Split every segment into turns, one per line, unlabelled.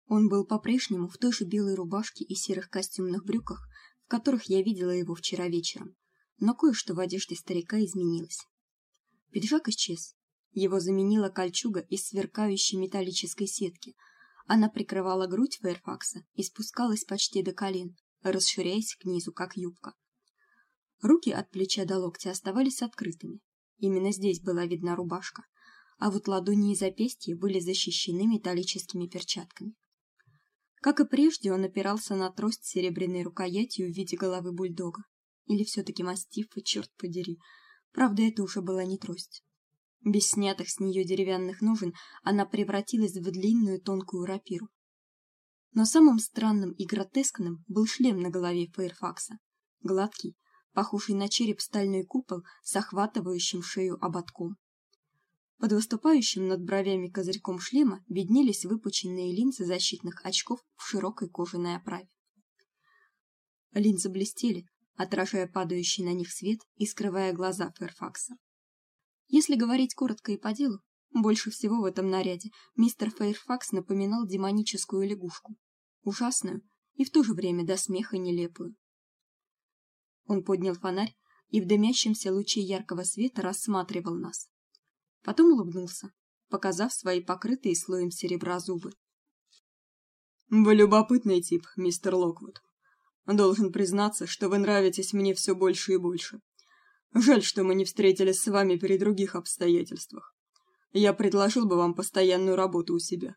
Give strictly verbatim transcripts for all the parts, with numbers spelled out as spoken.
Он был по-прежнему в той же белой рубашке и серых костюмных брюках, в которых я видела его вчера вечером, но кое-что в одежде старика изменилось. Пиджак исчез. Его заменила кольчуга из сверкающей металлической сетки. Она прикрывала грудь Фэрфакса и спускалась почти до колен, расширяясь к низу, как юбка. Руки от плеча до локтя оставались открытыми. Именно здесь была видна рубашка, а вот ладони и запястья были защищены металлическими перчатками. Как и прежде, он опирался на трость с серебряной рукоятью в виде головы бульдога. Или все-таки мастифа, черт подери. Правда, это уже была не трость. Без снятых с нее деревянных ножен она превратилась в длинную тонкую рапиру. Но самым странным и гротескным был шлем на голове Фэрфакса. Гладкий, похожий на череп стальной купол с охватывающим шею ободком. Под выступающим над бровями козырьком шлема виднелись выпученные линзы защитных очков в широкой кожаной оправе. Линзы блестели, отражая падающий на них свет и скрывая глаза Фэрфакса. Если говорить коротко и по делу, больше всего в этом наряде мистер Фэрфакс напоминал демоническую лягушку, ужасную и в то же время до смеха нелепую. Он поднял фонарь и в дымящемся луче яркого света рассматривал нас. Потом улыбнулся, показав свои покрытые слоем серебра зубы. Вы любопытный тип, мистер Локвуд. Должен признаться, что вы нравитесь мне все больше и больше. Жаль, что мы не встретились с вами при других обстоятельствах. Я предложил бы вам постоянную работу у себя.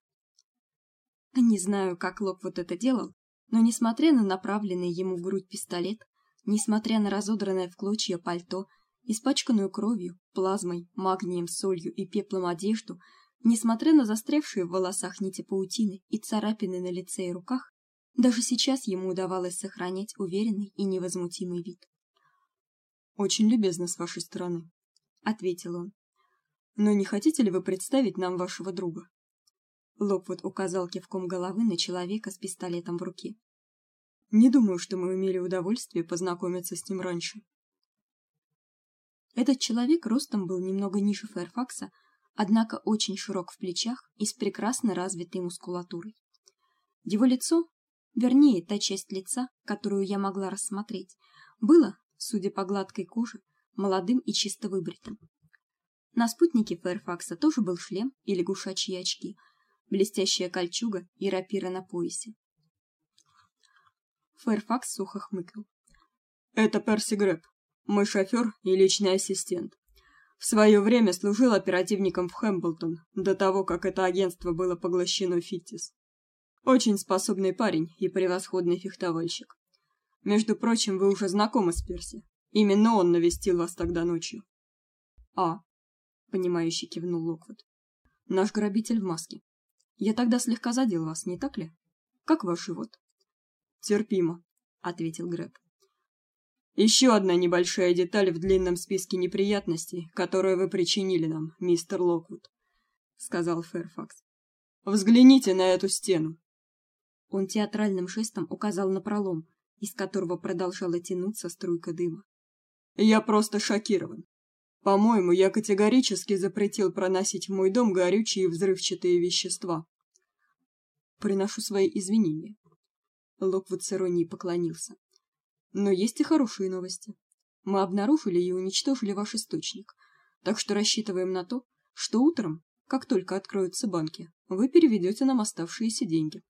Не знаю, как Локвуд это делал, но несмотря на направленный ему в грудь пистолет, несмотря на разодранное в клочья пальто, испачканную кровью, плазмой, магнием, солью и пеплом одежду, несмотря на застрявшие в волосах нити паутины и царапины на лице и руках, даже сейчас ему удавалось сохранять уверенный и невозмутимый вид. Очень любезно с вашей стороны, ответил он. Но не хотите ли вы представить нам вашего друга? Локвуд указал кивком головы на человека с пистолетом в руке. Не думаю, что мы имели удовольствие познакомиться с ним раньше. Этот человек ростом был немного ниже Фэрфакса, однако очень широк в плечах и с прекрасно развитой мускулатурой. Его лицо, вернее, та часть лица, которую я могла рассмотреть, было, судя по гладкой коже, молодым и чисто выбритым. На спутнике Фэрфакса тоже был шлем и лягушачьи очки, блестящая кольчуга и рапира на поясе. Фэрфакс сухо хмыкнул. Это Перси Грэб, мой шофер и личный ассистент. В свое время служил оперативником в Хэмблтон, до того, как это агентство было поглощено Фиттис. Очень способный парень и превосходный фехтовальщик. Между прочим, вы уже знакомы с Перси. Именно он навестил вас тогда ночью. А, понимающе кивнул Локвуд. Наш грабитель в маске. Я тогда слегка задел вас, не так ли? Как ваш живот? Терпимо, ответил Грэб. Еще одна небольшая деталь в длинном списке неприятностей, которые вы причинили нам, мистер Локвуд, сказал Фэрфакс. Взгляните на эту стену. Он театральным жестом указал на пролом, из которого продолжала тянуться струйка дыма. Я просто шокирован. По-моему, я категорически запретил проносить в мой дом горючие и взрывчатые вещества. Приношу свои извинения. Локвуд с иронией поклонился. Но есть и хорошие новости. Мы обнаружили и уничтожили ваш источник, так что рассчитываем на то, что утром, как только откроются банки, вы переведете нам оставшиеся деньги.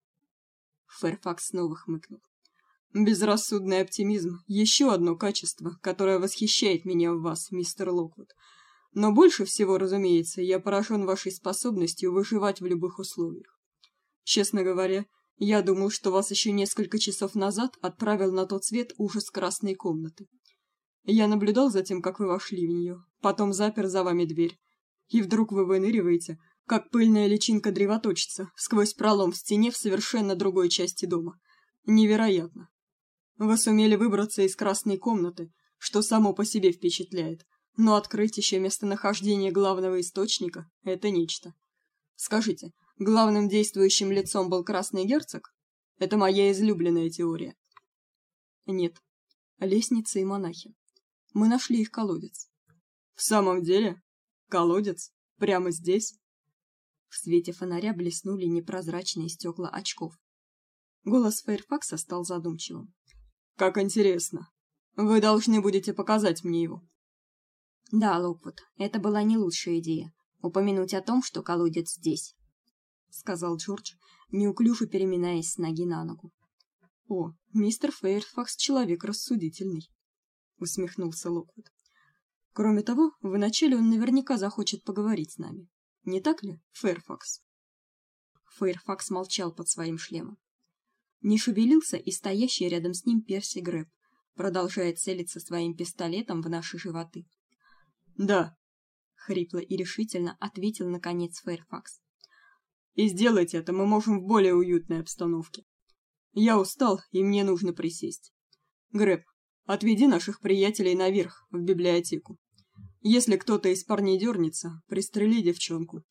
Фэрфакс снова хмыкнул. Безрассудный оптимизм — еще одно качество, которое восхищает меня в вас, мистер Локвуд. Но больше всего, разумеется, я поражен вашей способностью выживать в любых условиях. Честно говоря, я думал, что вас еще несколько часов назад отправил на тот свет ужас красной комнаты. Я наблюдал за тем, как вы вошли в нее, потом запер за вами дверь. И вдруг вы выныриваете, как пыльная личинка древоточца, сквозь пролом в стене в совершенно другой части дома. Невероятно. Вы сумели выбраться из красной комнаты, что само по себе впечатляет, но открыть еще местонахождение главного источника — это нечто. Скажите, главным действующим лицом был красный герцог? Это моя излюбленная теория. Нет. Лестница и монахи. Мы нашли их колодец. В самом деле? Колодец? Прямо здесь? В свете фонаря блеснули непрозрачные стекла очков. Голос Фэрфакса стал задумчивым. «Как интересно. Вы должны будете показать мне его». «Да, Локвуд, это была не лучшая идея — упомянуть о том, что колодец здесь», — сказал Джордж, неуклюже переминаясь с ноги на ногу. «О, мистер Фэрфакс человек рассудительный», — усмехнулся Локвуд. «Кроме того, вначале он наверняка захочет поговорить с нами. Не так ли, Фэрфакс?» Фэрфакс молчал под своим шлемом. Не шевелился и стоящий рядом с ним Перси Грэб, продолжая целиться своим пистолетом в наши животы. «Да», — хрипло и решительно ответил наконец Фэрфакс. «И сделать это мы можем в более уютной обстановке. Я устал, и мне нужно присесть. Грэб, отведи наших приятелей наверх, в библиотеку. Если кто-то из парней дернется, пристрели девчонку».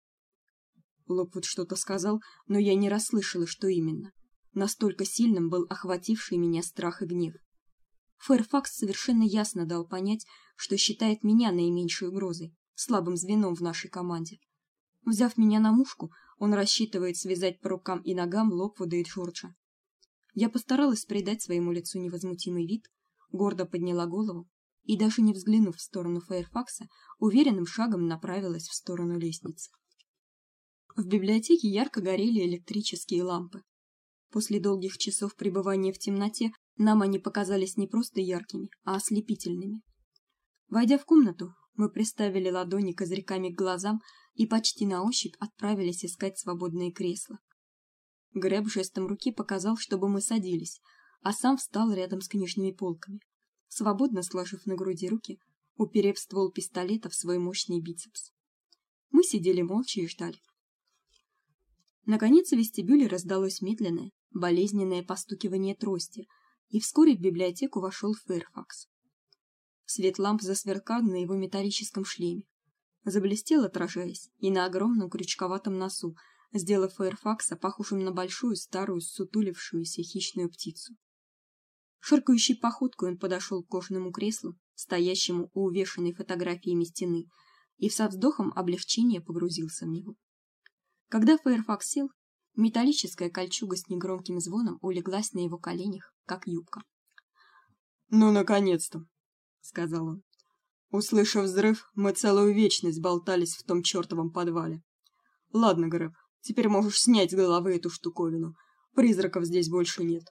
Локвуд что-то сказал, но я не расслышала, что именно. Настолько сильным был охвативший меня страх и гнев. Фэрфакс совершенно ясно дал понять, что считает меня наименьшей угрозой, слабым звеном в нашей команде. Взяв меня на мушку, он рассчитывает связать по рукам и ногам Локвуда и Джорджа. Я постаралась придать своему лицу невозмутимый вид, гордо подняла голову и, даже не взглянув в сторону Фэрфакса, уверенным шагом направилась в сторону лестницы. В библиотеке ярко горели электрические лампы. После долгих часов пребывания в темноте нам они показались не просто яркими, а ослепительными. Войдя в комнату, мы приставили ладони козырьками к глазам и почти на ощупь отправились искать свободные кресла. Грэб жестом руки показал, чтобы мы садились, а сам встал рядом с книжными полками, свободно сложив на груди руки, уперев ствол пистолета в свой мощный бицепс. Мы сидели молча и ждали. Наконец в вестибюле раздалось медленное, болезненное постукивание трости, и вскоре в библиотеку вошел Фэрфакс. Свет ламп засверкал на его металлическом шлеме, заблестел, отражаясь, и на огромном крючковатом носу, сделав Фэрфакса похожим на большую старую ссутулившуюся хищную птицу. Шаркающей походкой он подошел к кожаному креслу, стоящему у увешанной фотографиями стены, и со вздохом облегчения погрузился в него. Когда Фэрфакс сел, металлическая кольчуга с негромким звоном улеглась на его коленях, как юбка. «Ну, наконец-то!» — сказал он. «Услышав взрыв, мы целую вечность болтались в том чертовом подвале. Ладно, Грэб, теперь можешь снять с головы эту штуковину. Призраков здесь больше нет».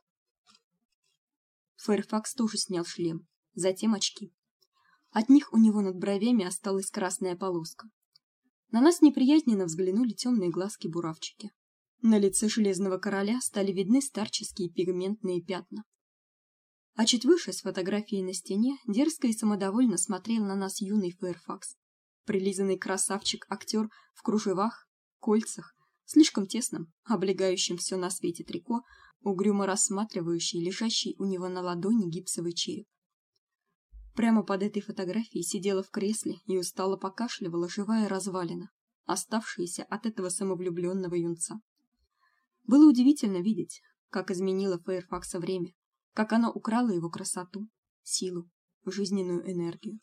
Фэрфакс тоже снял шлем, затем очки. От них у него над бровями осталась красная полоска. На нас неприязненно взглянули темные глазки-буравчики. На лице Железного Короля стали видны старческие пигментные пятна. А чуть выше, с фотографией на стене, дерзко и самодовольно смотрел на нас юный Фэрфакс, прилизанный красавчик-актер в кружевах, кольцах, слишком тесном, облегающем все на свете трико, угрюмо рассматривающий лежащий у него на ладони гипсовый череп. Прямо под этой фотографией сидела в кресле и устало покашливала живая развалина, оставшаяся от этого самовлюбленного юнца. Было удивительно видеть, как изменило Фэрфакса время, как оно украло его красоту, силу, жизненную энергию.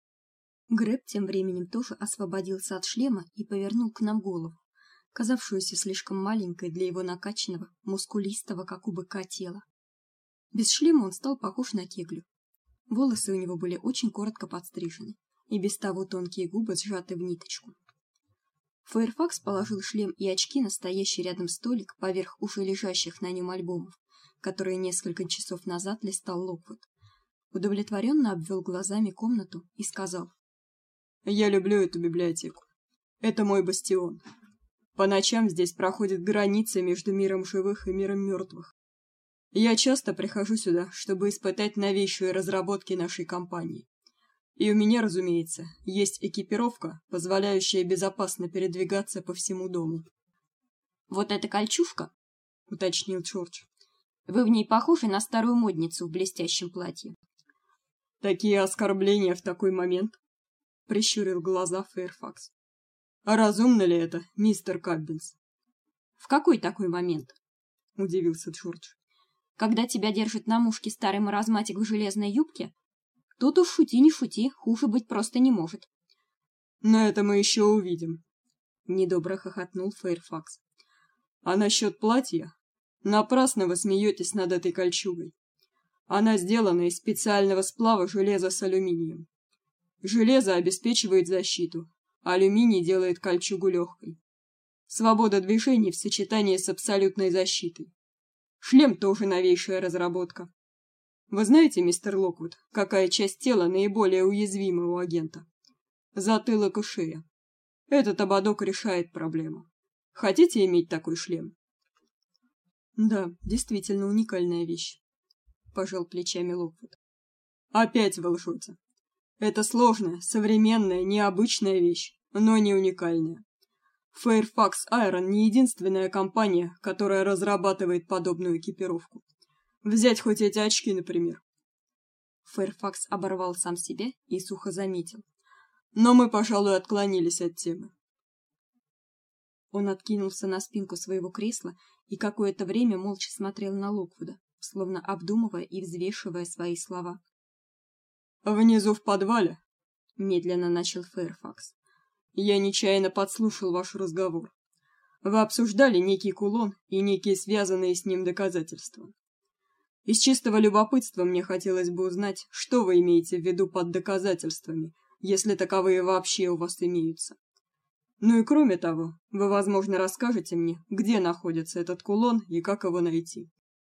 Грэб тем временем тоже освободился от шлема и повернул к нам голову, казавшуюся слишком маленькой для его накачанного, мускулистого, как у быка, тела. Без шлема он стал похож на кеглю. Волосы у него были очень коротко подстрижены, и без того тонкие губы сжаты в ниточку. Фэрфакс положил шлем и очки на стоящий рядом столик поверх уже лежащих на нем альбомов, которые несколько часов назад листал Локвуд. Удовлетворенно обвел глазами комнату и сказал: «Я люблю эту библиотеку. Это мой бастион. По ночам здесь проходит граница между миром живых и миром мертвых. Я часто прихожу сюда, чтобы испытать новейшие разработки нашей компании. И у меня, разумеется, есть экипировка, позволяющая безопасно передвигаться по всему дому». «Вот эта кольчужка?» — уточнил Джордж. «Вы в ней похожи на старую модницу в блестящем платье». «Такие оскорбления в такой момент?» — прищурил глаза Фэрфакс. «А разумно ли это, мистер Каббинс?» «В какой такой момент?» — удивился Джордж. «Когда тебя держит на мушке старый маразматик в железной юбке? Тут уж шути не шути, хуже быть просто не может». «Но это мы еще увидим». недобро хохотнул Фэйрфакс. А насчет платья? Напрасно вы смеетесь над этой кольчугой. Она сделана из специального сплава железа с алюминием. Железо обеспечивает защиту, а алюминий делает кольчугу легкой. Свобода движений в сочетании с абсолютной защитой. Шлем тоже новейшая разработка. Вы знаете, мистер Локвуд, какая часть тела наиболее уязвима у агента? Затылок и шея. Этот ободок решает проблему. Хотите иметь такой шлем? Да, действительно уникальная вещь, пожал плечами Локвуд. Опять вы лжете. Это сложная, современная, необычная вещь, но не уникальная. Fairfax Iron не единственная компания, которая разрабатывает подобную экипировку. Взять хоть эти очки, например. Fairfax оборвал сам себя и сухо заметил: но мы, пожалуй, отклонились от темы. Он откинулся на спинку своего кресла и какое-то время молча смотрел на Локвуда, словно обдумывая и взвешивая свои слова. Внизу в подвале, медленно начал Фэрфакс, я нечаянно подслушал ваш разговор. Вы обсуждали некий кулон и некие связанные с ним доказательства. Из чистого любопытства мне хотелось бы узнать, что вы имеете в виду под доказательствами, если таковые вообще у вас имеются. Ну и кроме того, вы, возможно, расскажете мне, где находится этот кулон и как его найти.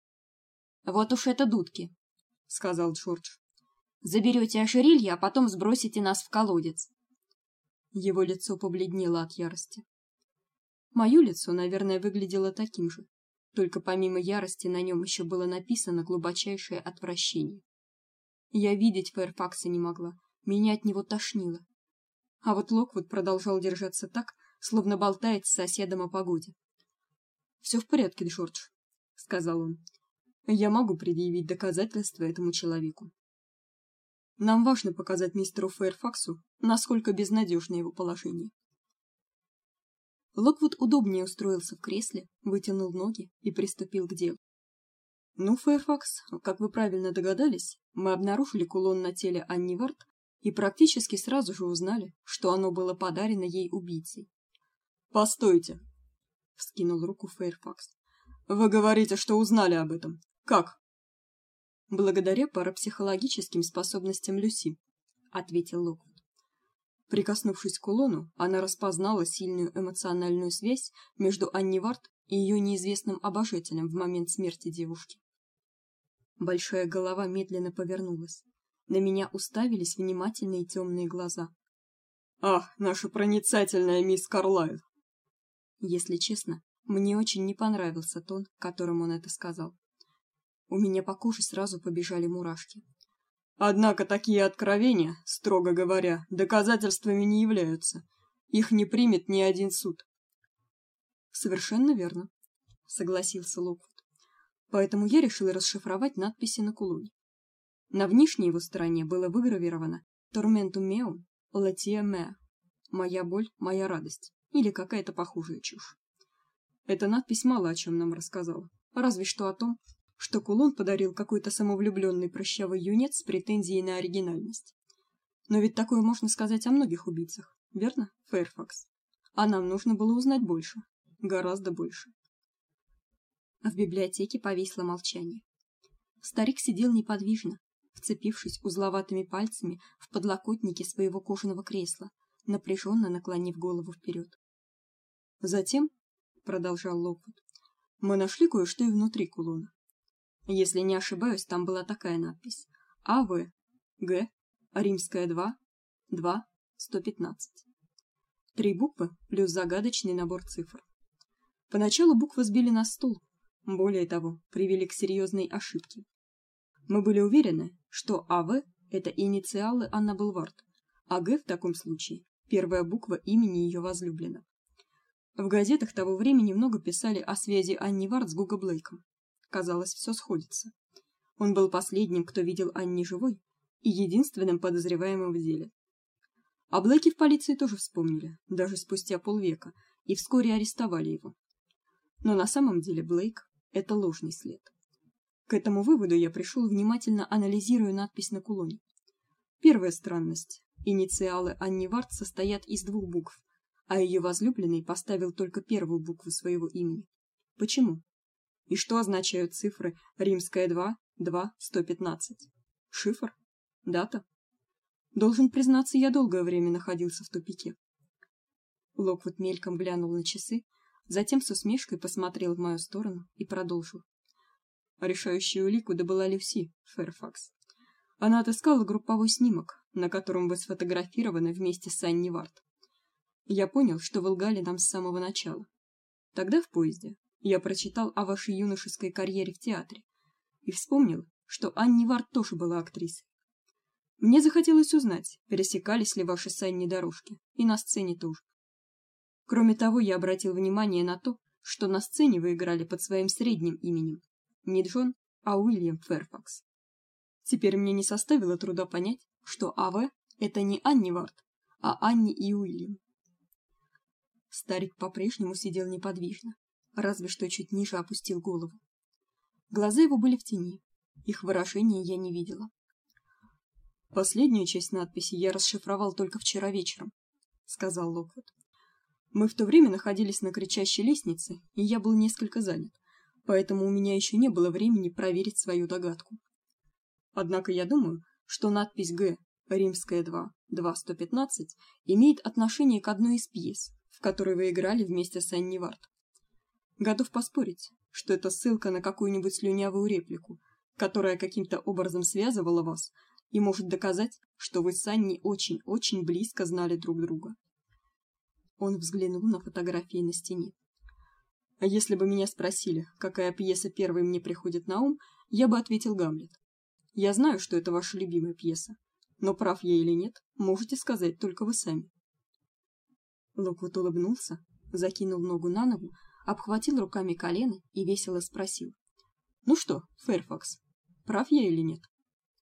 Вот уж это дудки, сказал Джордж. Заберете ожерелье, а потом сбросите нас в колодец. Его лицо побледнело от ярости. Мое лицо, наверное, выглядело таким же, только помимо ярости на нем еще было написано глубочайшее отвращение. Я видеть Фэрфакса не могла, меня от него тошнило. А вот Локвуд продолжал держаться так, словно болтает с соседом о погоде. Все в порядке, Джордж, сказал он. Я могу предъявить доказательства этому человеку. Нам важно показать мистеру Фэрфаксу, насколько безнадежно его положение. Локвуд удобнее устроился в кресле, вытянул ноги и приступил к делу. Ну, Фэрфакс, как вы правильно догадались, мы обнаружили кулон на теле Анни Вард и практически сразу же узнали, что оно было подарено ей убийцей. Постойте, вскинул руку Фэрфакс. Вы говорите, что узнали об этом. Как? Благодаря парапсихологическим способностям Люси, ответил Локвуд. Прикоснувшись к кулону, она распознала сильную эмоциональную связь между Анни Вард и ее неизвестным обожателем в момент смерти девушки. Большая голова медленно повернулась. На меня уставились внимательные темные глаза. Ах, наша проницательная мисс Карлайл. Если честно, мне очень не понравился тон, которым он это сказал. У меня по коже сразу побежали мурашки. Однако такие откровения, строго говоря, доказательствами не являются. Их не примет ни один суд. Совершенно верно, согласился Локвуд. Поэтому я решил расшифровать надписи на кулоне. На внешней его стороне было выгравировано Tormentum meum, latia mea. Моя боль, моя радость, или какая-то похожая чушь. Эта надпись мало о чем нам рассказала, разве что о том, что кулон подарил какой-то самовлюбленный прыщавый юнец с претензией на оригинальность. Но ведь такое можно сказать о многих убийцах, верно, Фэрфакс? А нам нужно было узнать больше, гораздо больше. В библиотеке повисло молчание. Старик сидел неподвижно, вцепившись узловатыми пальцами в подлокотники своего кожаного кресла, напряженно наклонив голову вперед. Затем, продолжал Локвуд, мы нашли кое-что и внутри кулона. Если не ошибаюсь, там была такая надпись: А В Г Римская два два сто пятнадцать. Три буквы плюс загадочный набор цифр. Поначалу буквы сбили нас с толку, более того, привели к серьезной ошибке. Мы были уверены, что А В это инициалы Анны Белвард, а Г в таком случае первая буква имени ее возлюбленного. В газетах того времени много писали о связи Анни Вард с Гуго Блейком. Казалось, все сходится. Он был последним, кто видел Анни живой, и единственным подозреваемым в деле. О Блейке в полиции тоже вспомнили, даже спустя полвека, и вскоре арестовали его. Но на самом деле Блейк это ложный след. К этому выводу я пришел, внимательно анализируя надпись на кулоне. Первая странность: инициалы Анни Вард состоят из двух букв, а ее возлюбленный поставил только первую букву своего имени. Почему? И что означают цифры римская два, два, сто пятнадцать? Шифр? Дата? Должен признаться, я долгое время находился в тупике. Локвуд мельком глянул на часы, затем с усмешкой посмотрел в мою сторону и продолжил. Решающую улику добыла Люси Фэрфакс. Она отыскала групповой снимок, на котором вы сфотографированы вместе с Анни Варт. Я понял, что вы лгали нам с самого начала. Тогда в поезде я прочитал о вашей юношеской карьере в театре и вспомнил, что Анни Варт тоже была актрисой. Мне захотелось узнать, пересекались ли ваши с Анни дорожки, и на сцене тоже. Кроме того, я обратил внимание на то, что на сцене вы играли под своим средним именем, не Джон, а Уильям Фэрфакс. Теперь мне не составило труда понять, что А В это не Анни Варт, а Анни и Уильям. Старик по-прежнему сидел неподвижно, разве что чуть ниже опустил голову. Глаза его были в тени, их выражения я не видела. Последнюю часть надписи я расшифровал только вчера вечером, сказал Локвуд. Мы в то время находились на кричащей лестнице, и я был несколько занят, поэтому у меня еще не было времени проверить свою догадку. Однако я думаю, что надпись Г, римская два, два, сто пятнадцать, имеет отношение к одной из пьес, в которой вы играли вместе с Анни Варт. Готов поспорить, что это ссылка на какую-нибудь слюнявую реплику, которая каким-то образом связывала вас и может доказать, что вы с Анни очень-очень близко знали друг друга. Он взглянул на фотографии на стене. А если бы меня спросили, какая пьеса первой мне приходит на ум, я бы ответил Гамлет. Я знаю, что это ваша любимая пьеса, но прав я или нет, можете сказать только вы сами. Локвуд улыбнулся, закинул ногу на ногу, обхватил руками колено и весело спросил: "Ну что, Фэрфакс, прав я или нет?"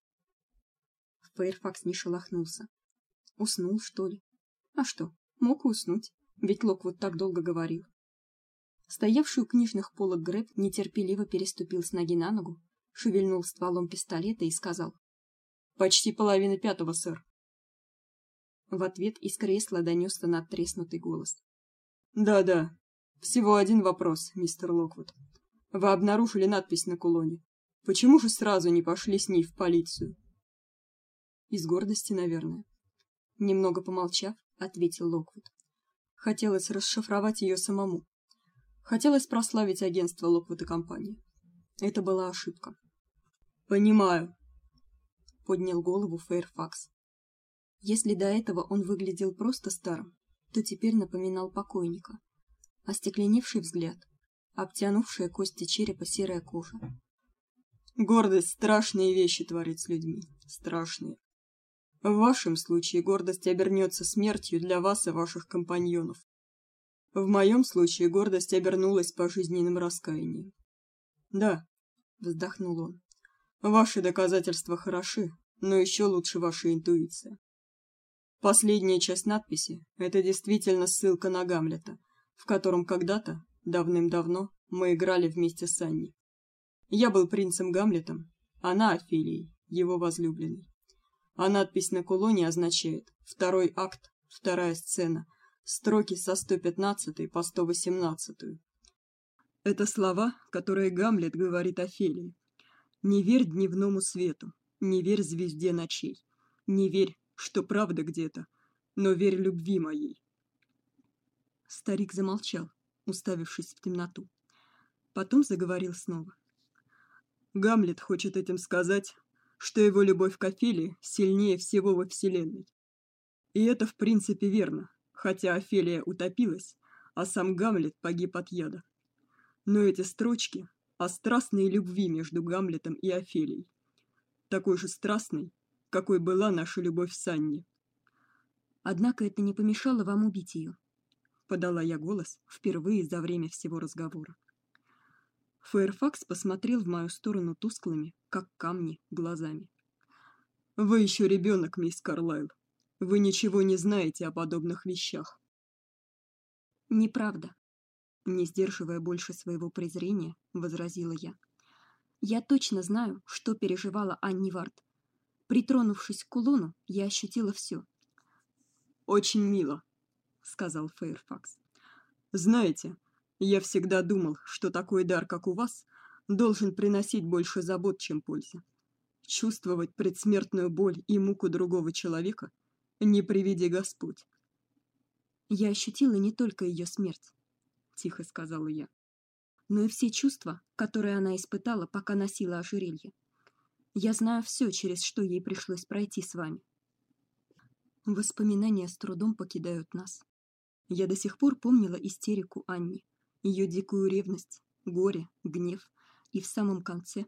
Фэрфакс не шелохнулся. Уснул, что ли? А что? Мог и уснуть, ведь Локвуд так долго говорил. Стоявший у книжных полок Грэб нетерпеливо переступил с ноги на ногу, шевельнул стволом пистолета и сказал: "Почти половина пятого, сэр". В ответ из кресла донесся надтреснутый голос: "Да-да. Всего один вопрос, мистер Локвуд. Вы обнаружили надпись на кулоне. Почему же сразу не пошли с ней в полицию?" Из гордости, наверное. Немного помолчав, ответил Локвуд. Хотелось расшифровать ее самому. Хотелось прославить агентство Локвуд и компания. Это была ошибка. Понимаю, поднял голову Фэрфакс. Если до этого он выглядел просто старым, то теперь напоминал покойника. Остекленевший взгляд, обтянувшая кости черепа серая кожа. Гордость страшные вещи творит с людьми, страшные. В вашем случае гордость обернется смертью для вас и ваших компаньонов. В моем случае гордость обернулась пожизненным раскаянием. Да, вздохнул он. Ваши доказательства хороши, но еще лучше ваша интуиция. Последняя часть надписи это действительно ссылка на Гамлета, в котором когда-то, давным-давно, мы играли вместе с Анни. Я был принцем Гамлетом, она Офелией, его возлюбленной. А надпись на кулоне означает второй акт, вторая сцена, строки со сто пятнадцатой по сто восемнадцатую. Это слова, которые Гамлет говорит Офелии. Не верь дневному свету, не верь звезде ночей, не верь, что правда где-то, но верь любви моей. Старик замолчал, уставившись в темноту. Потом заговорил снова. Гамлет хочет этим сказать, что его любовь к Офелии сильнее всего во вселенной. И это в принципе верно, хотя Офелия утопилась, а сам Гамлет погиб от яда. Но эти строчки о страстной любви между Гамлетом и Офелией, такой же страстной, какой была наша любовь с Анни. Однако это не помешало вам убить ее, подала я голос впервые за время всего разговора. Фэрфакс посмотрел в мою сторону тусклыми, как камни, глазами. Вы еще ребенок, мисс Карлайл. Вы ничего не знаете о подобных вещах. Неправда, не сдерживая больше своего презрения, возразила я. Я точно знаю, что переживала Анни Варт. Притронувшись к кулону, я ощутила все. Очень мило,
сказал Фэйрфакс. Знаете, я всегда думал, что такой дар, как у вас, должен приносить больше забот, чем пользы. Чувствовать предсмертную боль и муку другого человека не приведи Господь.
Я ощутила не только ее смерть, тихо сказала я, но и все чувства, которые она испытала, пока носила ожерелье. Я знаю все, через что ей пришлось пройти с вами. Воспоминания с трудом покидают нас. Я до сих пор помнила истерику Анни, ее дикую ревность, горе, гнев, и в самом конце...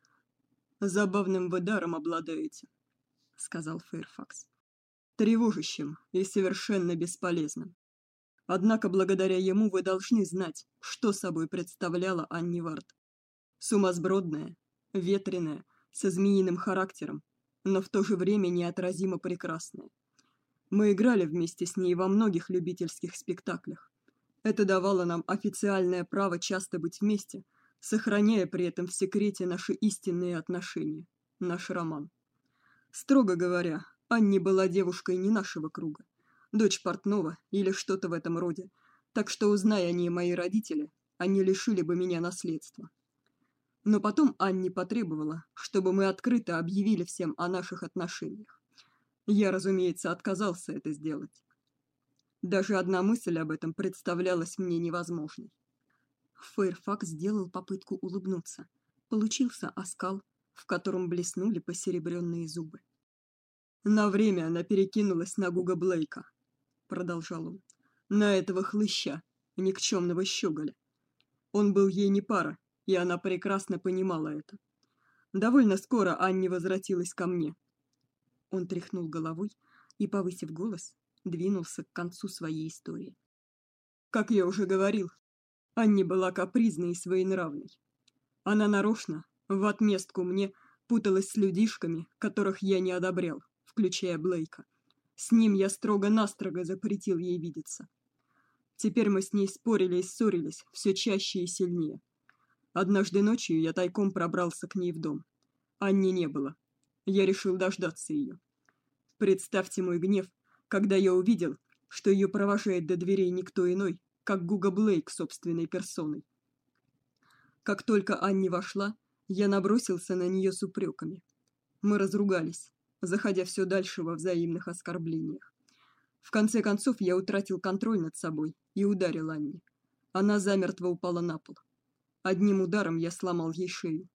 «Забавным вы даром обладаете», — сказал Фэйрфакс. «Тревожащим и совершенно бесполезным. Однако благодаря ему вы должны знать, что собой представляла Анни Вард. Сумасбродная, ветреная, со змеиным характером, но в то же время неотразимо прекрасная. Мы играли вместе с ней во многих любительских спектаклях. Это давало нам официальное право часто быть вместе, сохраняя при этом в секрете наши истинные отношения, наш роман. Строго говоря, Анни была девушкой не нашего круга, дочь портного или что-то в этом роде, так что, узная о ней мои родители, они лишили бы меня наследства. Но потом Анни потребовала, чтобы мы открыто объявили всем о наших отношениях. Я, разумеется, отказался это сделать. Даже одна мысль об этом представлялась мне невозможной.
Фэйрфакс сделал попытку улыбнуться. Получился оскал, в котором блеснули посеребренные зубы.
«На время она перекинулась на Гуга Блейка», — продолжал он, — «на этого хлыща, никчемного щеголя. Он был ей не пара, и она прекрасно понимала это. Довольно скоро Анни возвратилась ко мне».
Он тряхнул головой и, повысив голос, двинулся к концу своей истории.
«Как я уже говорил, Анни была капризной и своенравной. Она нарочно, в отместку мне, путалась с людишками, которых я не одобрял, включая Блейка. С ним я строго-настрого запретил ей видеться. Теперь мы с ней спорили и ссорились все чаще и сильнее. Однажды ночью я тайком пробрался к ней в дом. Анни не было. Я решил дождаться ее. Представьте мой гнев, когда я увидел, что ее провожает до дверей никто иной, как Гуга Блейк собственной персоной. Как только Анни вошла, я набросился на нее с упреками. Мы разругались, заходя все дальше во взаимных оскорблениях. В конце концов я утратил контроль над собой и ударил Анни. Она замертво упала на пол. Одним ударом я сломал ей шею.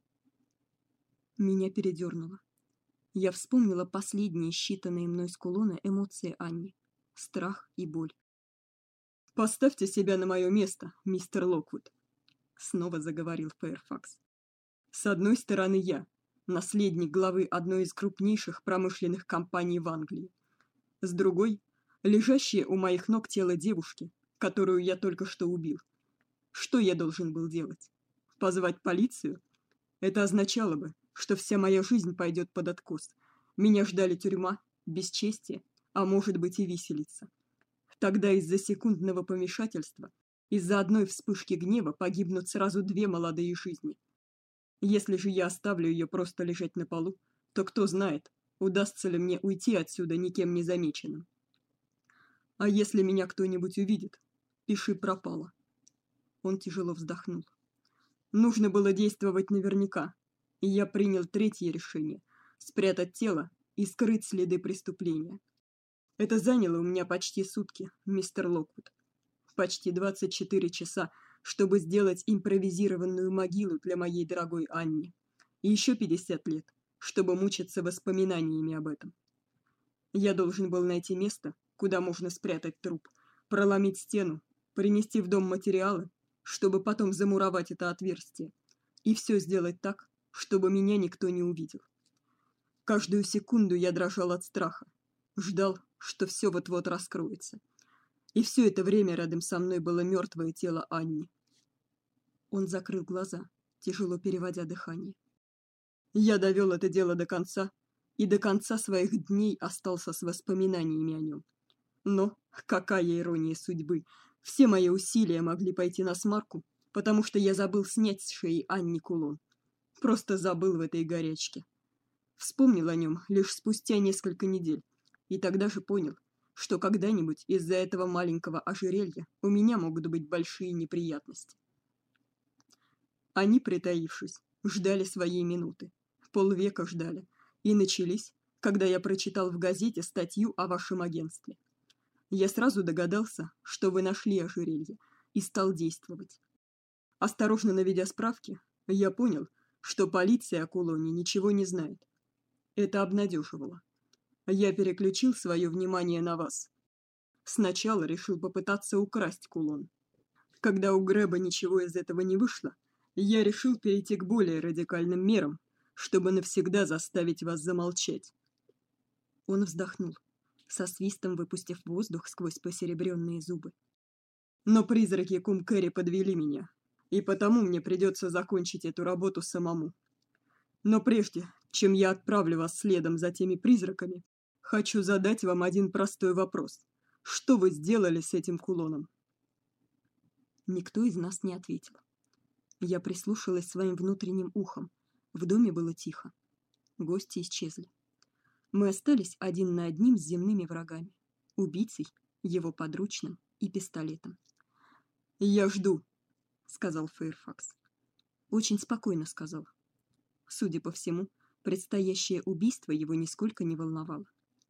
Меня передернуло. Я вспомнила последние считанные мной с кулона эмоции Анни. Страх и боль.
«Поставьте себя на мое место, мистер Локвуд», — снова заговорил Фэйрфакс. «С одной стороны я, наследник главы одной из крупнейших промышленных компаний в Англии. С другой — лежащее у моих ног тело девушки, которую я только что убил. Что я должен был делать? Позвать полицию? Это означало бы, что вся моя жизнь пойдет под откос. Меня ждали тюрьма, бесчестие, а может быть и виселица. Тогда из-за секундного помешательства, из-за одной вспышки гнева погибнут сразу две молодые жизни. Если же я оставлю ее просто лежать на полу, то кто знает, удастся ли мне уйти отсюда никем не замеченным. А если меня кто-нибудь увидит, пиши пропало». Он тяжело вздохнул. «Нужно было действовать наверняка, и я принял третье решение — спрятать тело и скрыть следы преступления. Это заняло у меня почти сутки, мистер Локвуд. Почти двадцать четыре часа, чтобы сделать импровизированную могилу для моей дорогой Анни. И еще пятьдесят лет, чтобы мучиться воспоминаниями об этом. Я должен был найти место, куда можно спрятать труп, проломить стену, принести в дом материалы, чтобы потом замуровать это отверстие, и все сделать так, чтобы меня никто не увидел. Каждую секунду я дрожал от страха, ждал, что все вот-вот раскроется. И все это время рядом со мной было мертвое тело Анни».
Он закрыл глаза, тяжело переводя дыхание.
«Я довел это дело до конца, и до конца своих дней остался с воспоминаниями о нем. Но, какая ирония судьбы, все мои усилия могли пойти насмарку, потому что я забыл снять с шеи Анни кулон. Просто забыл в этой горячке. Вспомнил о нем лишь спустя несколько недель, и тогда же понял, что когда-нибудь из-за этого маленького ожерелья у меня могут быть большие неприятности. Они, притаившись, ждали своей минуты, полвека ждали, и начались, когда я прочитал в газете статью о вашем агентстве. Я сразу догадался, что вы нашли ожерелье, и стал действовать. Осторожно наведя справки, я понял, что полиция о кулоне ничего не знает. Это обнадеживало. Я переключил свое внимание на вас. Сначала решил попытаться украсть кулон. Когда у Грэба ничего из этого не вышло, я решил перейти к более радикальным мерам, чтобы навсегда заставить вас замолчать. Он вздохнул, со свистом выпустив воздух сквозь посеребренные зубы. Но призраки Кум-Кэрри подвели меня, и потому мне придется закончить эту работу самому. Но прежде, чем я отправлю вас следом за теми призраками, хочу задать вам один простой вопрос. Что вы сделали с этим кулоном? Никто из нас не ответил. Я прислушалась своим внутренним ухом. В доме было тихо. Гости исчезли. Мы остались один на один с земными врагами, убийцей, его подручным и пистолетом. «Я жду», — сказал Фэйрфакс. Очень спокойно сказал. Судя по всему, предстоящее убийство его нисколько не волновало.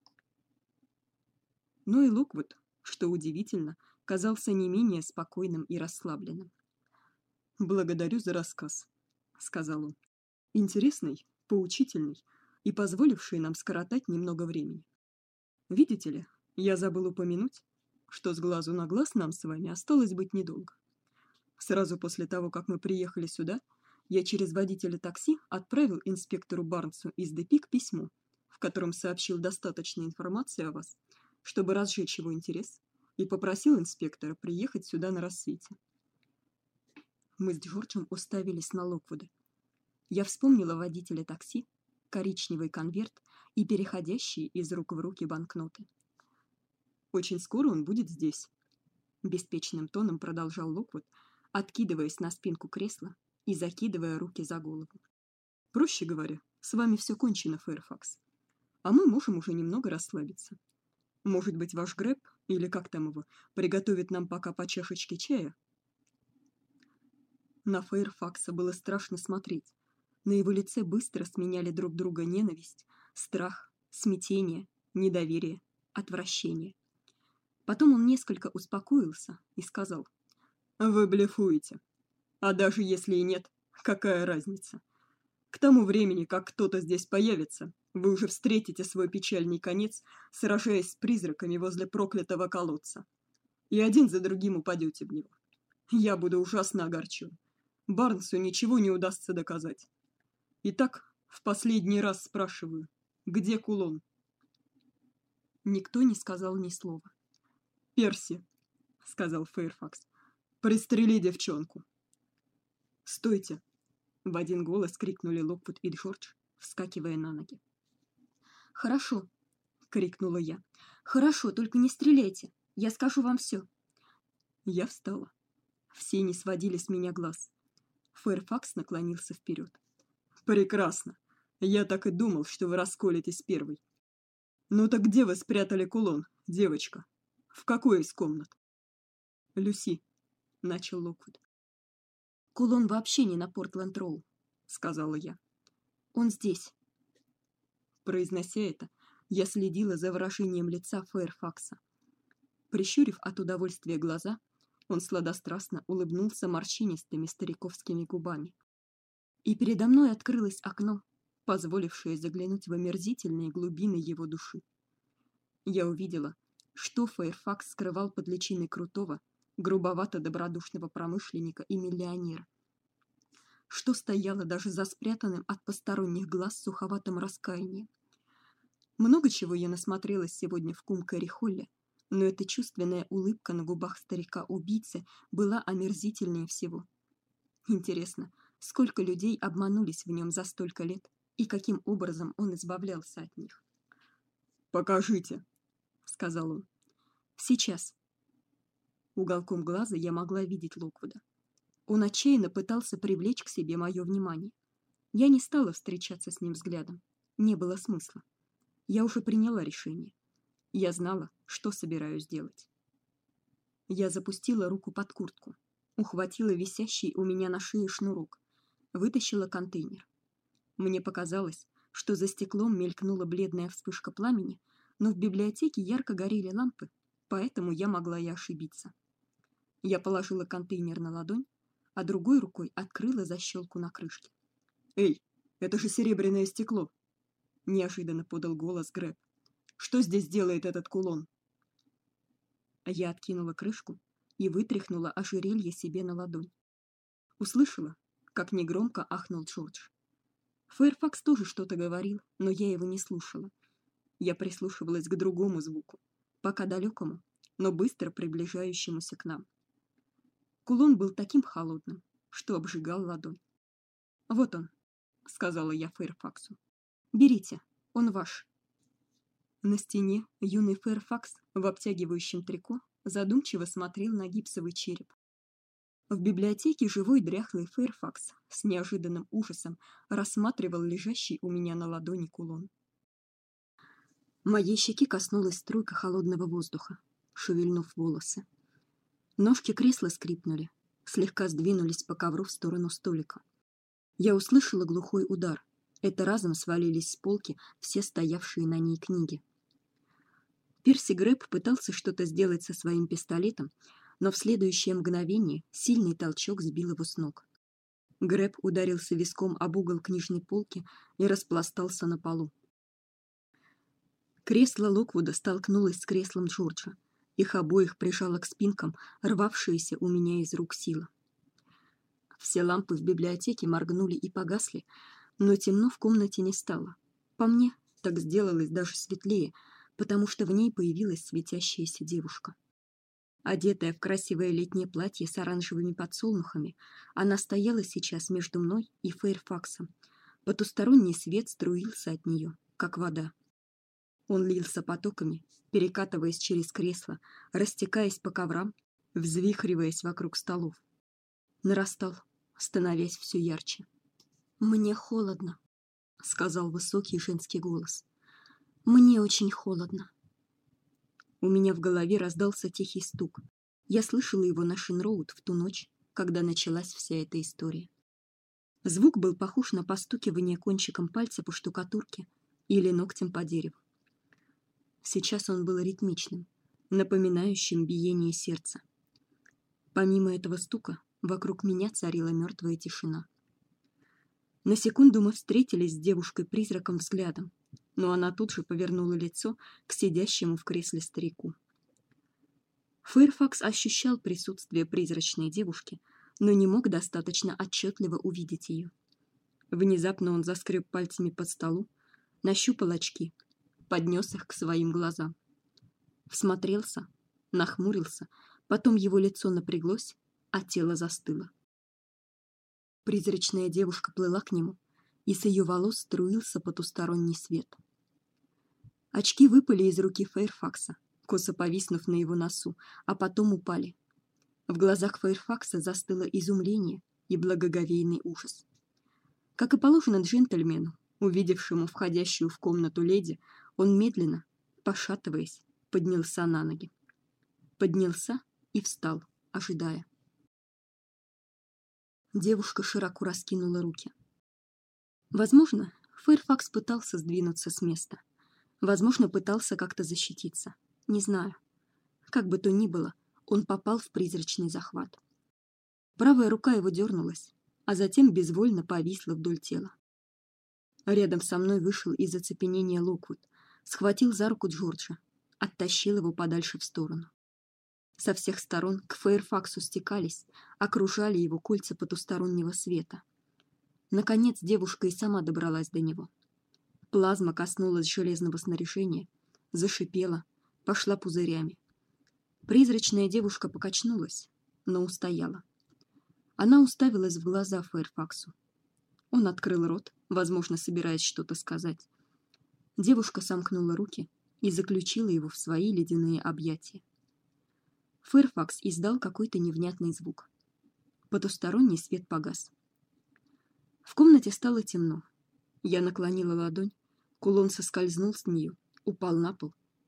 Но и Локвуд, что удивительно, казался не менее спокойным и расслабленным. «Благодарю за рассказ», — сказал он. «Интересный, поучительный и позволивший нам скоротать немного времени. Видите ли, я забыл упомянуть, что с глазу на глаз нам с вами осталось быть недолго. Сразу после того, как мы приехали сюда, я через водителя такси отправил инспектору Барнсу из Депик письмо, в котором сообщил достаточно информации о вас, чтобы разжечь его интерес, и попросил инспектора приехать сюда на рассвете». Мы с Джорджем уставились на Локвуда. Я вспомнила водителя такси, коричневый конверт и переходящие из рук в руки банкноты. «Очень скоро он будет здесь», — беспечным тоном продолжал Локвуд, откидываясь на спинку кресла и закидывая руки за голову. «Проще говоря, с вами все кончено, Фэйрфакс. А мы можем уже немного расслабиться. Может быть, ваш Грэб, или как там его, приготовит нам пока по чашечке чая?» На Фэйрфакса было страшно смотреть. На его лице быстро сменяли друг друга ненависть, страх, смятение, недоверие, отвращение. Потом он несколько успокоился и сказал: «Вы блефуете. А даже если и нет, какая разница? К тому времени, как кто-то здесь появится, вы уже встретите свой печальный конец, сражаясь с призраками возле проклятого колодца. И один за другим упадете в него. Я буду ужасно огорчен. Барнсу ничего не удастся доказать. Итак, в последний раз спрашиваю, где кулон?» Никто не сказал ни слова. «Перси», — сказал Фэйрфакс, — «пристрели девчонку». «Стойте!» — в один голос крикнули Локвуд и Джордж, вскакивая на ноги. «Хорошо!» — крикнула я. «Хорошо, только не стреляйте! Я скажу вам все!» Я встала. Все не сводили с меня глаз. Фэйрфакс наклонился вперед. «Прекрасно! Я так и думал, что вы расколетесь первой. Ну так где вы спрятали кулон, девочка? В какой из комнат?» «Люси», — начал Локвуд. «Кулон вообще не на Портленд-Роу», — сказала я. «Он здесь». Произнося это, я следила за выражением лица Фэйрфакса. Прищурив от удовольствия глаза, он сладострастно улыбнулся морщинистыми стариковскими губами. И передо мной открылось окно, позволившее заглянуть в омерзительные глубины его души. Я увидела, что Фэйрфакс скрывал под личиной крутого, грубовато-добродушного промышленника и миллионера. Что стояло даже за спрятанным от посторонних глаз суховатым раскаянием. Много чего я насмотрелась сегодня в Кум-Кэрри-Холле, но эта чувственная улыбка на губах старика-убийцы была омерзительнее всего. Интересно, сколько людей обманулись в нем за столько лет, и каким образом он избавлялся от них? «Покажите», — сказал он. «Сейчас». Уголком глаза я могла видеть Локвуда. Он отчаянно пытался привлечь к себе мое внимание. Я не стала встречаться с ним взглядом. Не было смысла. Я уже приняла решение. Я знала, что собираюсь делать. Я запустила руку под куртку, ухватила висящий у меня на шее шнурок, вытащила контейнер. Мне показалось, что за стеклом мелькнула бледная вспышка пламени, но в библиотеке ярко горели лампы, поэтому я могла и ошибиться. Я положила контейнер на ладонь, а другой рукой открыла защелку на крышке. «Эй, это же серебряное стекло!» — неожиданно подал голос Грэб. «Что здесь делает этот кулон?» Я откинула крышку и вытряхнула ожерелье себе на ладонь. Услышала, как негромко ахнул Джордж. Фэрфакс тоже что-то говорил, но я его не слушала. Я прислушивалась к другому звуку, пока далекому, но быстро приближающемуся к нам. Кулон был таким холодным, что обжигал ладонь. «Вот он», — сказала я Фэрфаксу. «Берите, он ваш». На стене юный Фэрфакс в обтягивающем трико задумчиво смотрел на гипсовый череп. В библиотеке живой дряхлый Фэрфакс с неожиданным ужасом рассматривал лежащий у меня на ладони кулон. Моей щеки коснулась струйка холодного воздуха, шевельнув волосы. Ножки кресла скрипнули, слегка сдвинулись по ковру в сторону столика. Я услышала глухой удар. Это разом свалились с полки все стоявшие на ней книги. Перси Грэб пытался что-то сделать со своим пистолетом, но в следующее мгновение сильный толчок сбил его с ног. Грэб ударился виском об угол книжной полки и распластался на полу. Кресло Локвуда столкнулось с креслом Джорджа. Их обоих прижало к спинкам рвавшаяся у меня из рук сила. Все лампы в библиотеке моргнули и погасли, но темно в комнате не стало. По мне, так сделалось даже светлее, потому что в ней появилась светящаяся девушка. Одетая в красивое летнее платье с оранжевыми подсолнухами, она стояла сейчас между мной и Фэрфаксом. Потусторонний свет струился от нее, как вода. Он лился потоками, перекатываясь через кресло, растекаясь по коврам, взвихриваясь вокруг столов. Нарастал, становясь все ярче. «Мне холодно», — сказал высокий женский голос. «Мне очень холодно». У меня в голове раздался тихий стук. Я слышала его на Шин-Роуд в ту ночь, когда началась вся эта история. Звук был похож на постукивание кончиком пальца по штукатурке или ногтем по дереву. Сейчас он был ритмичным, напоминающим биение сердца. Помимо этого стука, вокруг меня царила мертвая тишина. На секунду мы встретились с девушкой-призраком взглядом, но она тут же повернула лицо к сидящему в кресле старику. Фэрфакс ощущал присутствие призрачной девушки, но не мог достаточно отчетливо увидеть ее. Внезапно он заскреб пальцами под столу, нащупал очки, поднес их к своим глазам. Всмотрелся, нахмурился, потом его лицо напряглось, а тело застыло. Призрачная девушка плыла к нему, и с ее волос струился потусторонний свет. Очки выпали из руки Фэрфакса, косо повиснув на его носу, а потом упали. В глазах Фэрфакса застыло изумление и благоговейный ужас. Как и положено джентльмену, увидевшему входящую в комнату леди, он медленно, пошатываясь, поднялся на ноги. Поднялся и встал, ожидая. Девушка широко раскинула руки. Возможно, Фэрфакс пытался сдвинуться с места. Возможно, пытался как-то защититься. Не знаю. Как бы то ни было, он попал в призрачный захват. Правая рука его дернулась, а затем безвольно повисла вдоль тела. Рядом со мной вышел из оцепенения Локвуд, схватил за руку Джорджа, оттащил его подальше в сторону. Со всех сторон к Фэрфаксу стекались, окружали его кольца потустороннего света. Наконец девушка и сама добралась до него. Плазма коснулась железного снаряжения, зашипела, пошла пузырями. Призрачная девушка покачнулась, но устояла. Она уставилась в глаза Фэрфаксу. Он открыл рот, возможно, собираясь что-то сказать. Девушка сомкнула руки и заключила его в свои ледяные объятия. Фэрфакс издал какой-то невнятный звук. Потусторонний свет погас. В комнате стало темно. Я наклонила ладонь, кулон соскользнул с нее, упал на пол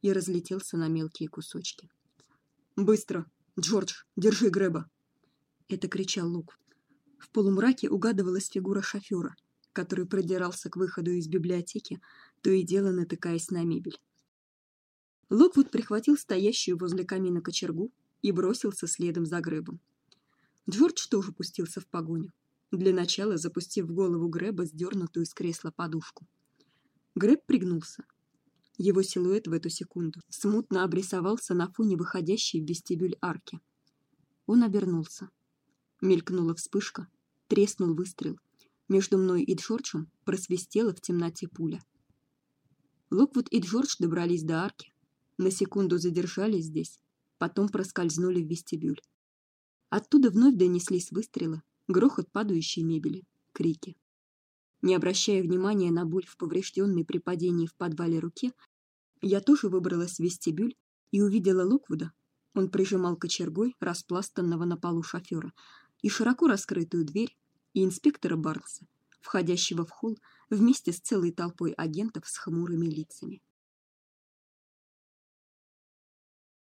и разлетелся на мелкие кусочки.
«Быстро! Джордж, держи Грэба!»
— это кричал Локвуд. В полумраке угадывалась фигура шофера, который продирался к выходу из библиотеки, то и дело натыкаясь на мебель. Локвуд прихватил стоящую возле камина кочергу и бросился следом за Грэбом. Джордж тоже пустился в погоню, для начала запустив в голову Грэба сдернутую с кресла подушку. Грэб пригнулся. Его силуэт в эту секунду смутно обрисовался на фоне выходящей в вестибюль арки. Он обернулся. Мелькнула вспышка, треснул выстрел. Между мной и Джорджем просвистела в темноте пуля. Локвуд и Джордж добрались до арки, на секунду задержались здесь, потом проскользнули в вестибюль. Оттуда вновь донеслись выстрелы, грохот падающей мебели, крики. Не обращая внимания на боль в поврежденной при падении в подвале руке, я тоже выбралась в вестибюль и увидела Локвуда. Он прижимал кочергой распластанного на полу шофера и широко раскрытую дверь, и инспектора Барнса, входящего в холл вместе с целой толпой агентов с хмурыми лицами.